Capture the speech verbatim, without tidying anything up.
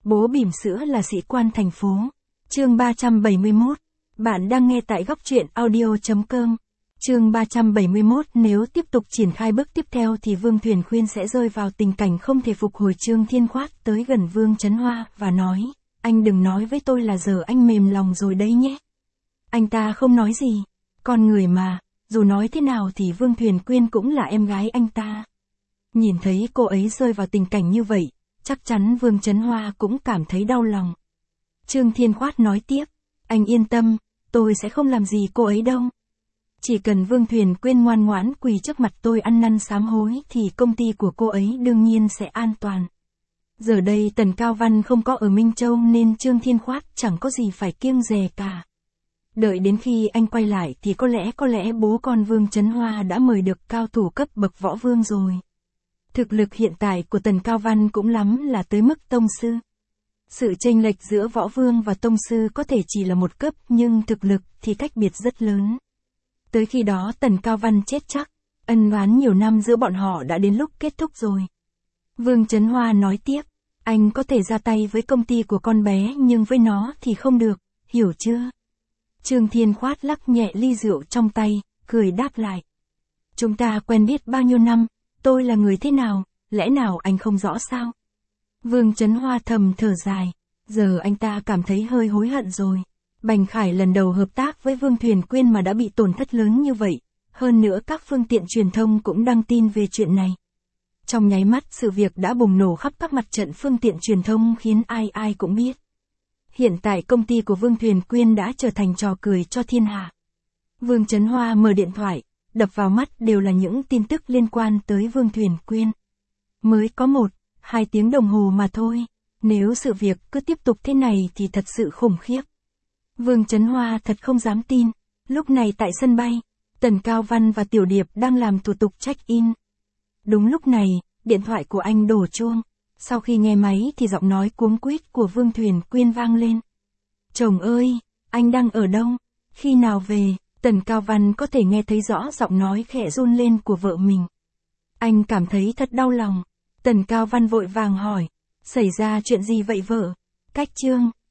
Bố bỉm sữa là sĩ quan thành phố. Chương ba trăm bảy mươi mốt. Bạn đang nghe tại góc truyện audio chấm com. Chương ba trăm bảy mươi mốt. Nếu tiếp tục triển khai bước tiếp theo thì Vương Thuyền Khuyên sẽ rơi vào tình cảnh không thể phục hồi. Trương Thiên Khoát tới gần Vương Chấn Hoa và nói, anh đừng nói với tôi là giờ anh mềm lòng rồi đấy nhé. Anh ta không nói gì. Con người mà, dù nói thế nào thì Vương Thuyền Quyên cũng là em gái anh ta. Nhìn thấy cô ấy rơi vào tình cảnh như vậy, chắc chắn Vương Chấn Hoa cũng cảm thấy đau lòng. Trương Thiên Khoát nói tiếp, anh yên tâm, tôi sẽ không làm gì cô ấy đâu. Chỉ cần Vương Thuyền Quyên ngoan ngoãn quỳ trước mặt tôi ăn năn sám hối thì công ty của cô ấy đương nhiên sẽ an toàn. Giờ đây Tần Cao Văn không có ở Minh Châu nên Trương Thiên Khoát chẳng có gì phải kiêng dè cả. Đợi đến khi anh quay lại thì có lẽ có lẽ bố con Vương Chấn Hoa đã mời được cao thủ cấp bậc võ vương rồi. Thực lực hiện tại của Tần Cao Văn cũng lắm là tới mức tông sư. Sự chênh lệch giữa võ vương và tông sư có thể chỉ là một cấp nhưng thực lực thì cách biệt rất lớn. Tới khi đó Tần Cao Văn chết chắc, ân oán nhiều năm giữa bọn họ đã đến lúc kết thúc rồi. Vương Chấn Hoa nói tiếp, anh có thể ra tay với công ty của con bé nhưng với nó thì không được, hiểu chưa? Trương Thiên Khoát lắc nhẹ ly rượu trong tay, cười đáp lại. Chúng ta quen biết bao nhiêu năm, tôi là người thế nào, lẽ nào anh không rõ sao? Vương Chấn Hoa thầm thở dài, giờ anh ta cảm thấy hơi hối hận rồi. Bành Khải lần đầu hợp tác với Vương Thuyền Quyên mà đã bị tổn thất lớn như vậy, hơn nữa các phương tiện truyền thông cũng đăng tin về chuyện này. Trong nháy mắt sự việc đã bùng nổ khắp các mặt trận phương tiện truyền thông khiến ai ai cũng biết. Hiện tại công ty của Vương Thuyền Quyên đã trở thành trò cười cho thiên hạ. Vương Chấn Hoa mở điện thoại, đập vào mắt đều là những tin tức liên quan tới Vương Thuyền Quyên. Mới có một, hai tiếng đồng hồ mà thôi, nếu sự việc cứ tiếp tục thế này thì thật sự khủng khiếp. Vương Chấn Hoa thật không dám tin, lúc này tại sân bay, Tần Cao Văn và Tiểu Điệp đang làm thủ tục check-in. Đúng lúc này, điện thoại của anh đổ chuông, sau khi nghe máy thì giọng nói cuống quýt của Vương Thuyền Quyên vang lên. Chồng ơi, anh đang ở đâu, khi nào về? Tần Cao Văn có thể nghe thấy rõ giọng nói khẽ run lên của vợ mình. Anh cảm thấy thật đau lòng. Tần Cao Văn vội vàng hỏi, xảy ra chuyện gì vậy vợ? Cách Trương,